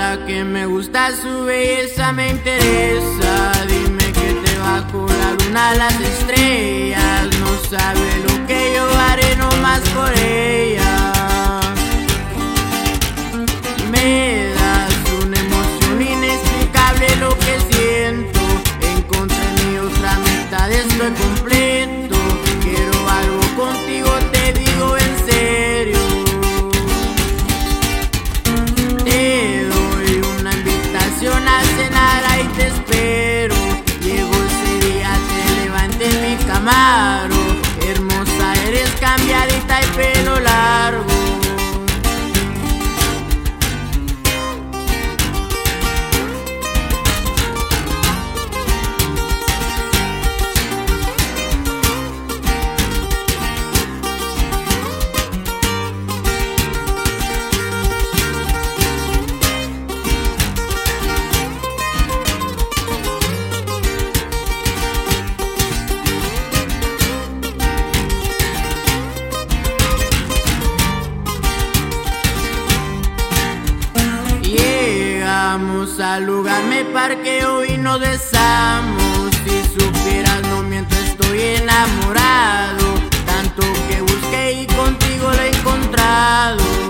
Ahora que me gusta su belleza me interesa. Dime que te bajo la luna, las estrellas. No sabe lo que yo haré nomás por ella. Me das una emoción inexplicable lo que siento. Encontré mi otra mitad, estoy completo. Quiero algo contigo, te digo en serio. Te doy una invitación a cenar, ahí te espero. Llego ese día, te levanté en mi Camaro. Hermosa eres, cambiadita y pelo largo. Llegamos al lugar, me parqueo y nos besamos. Si supieras, no miento, estoy enamorado. Tanto que busqué y contigo lo he encontrado.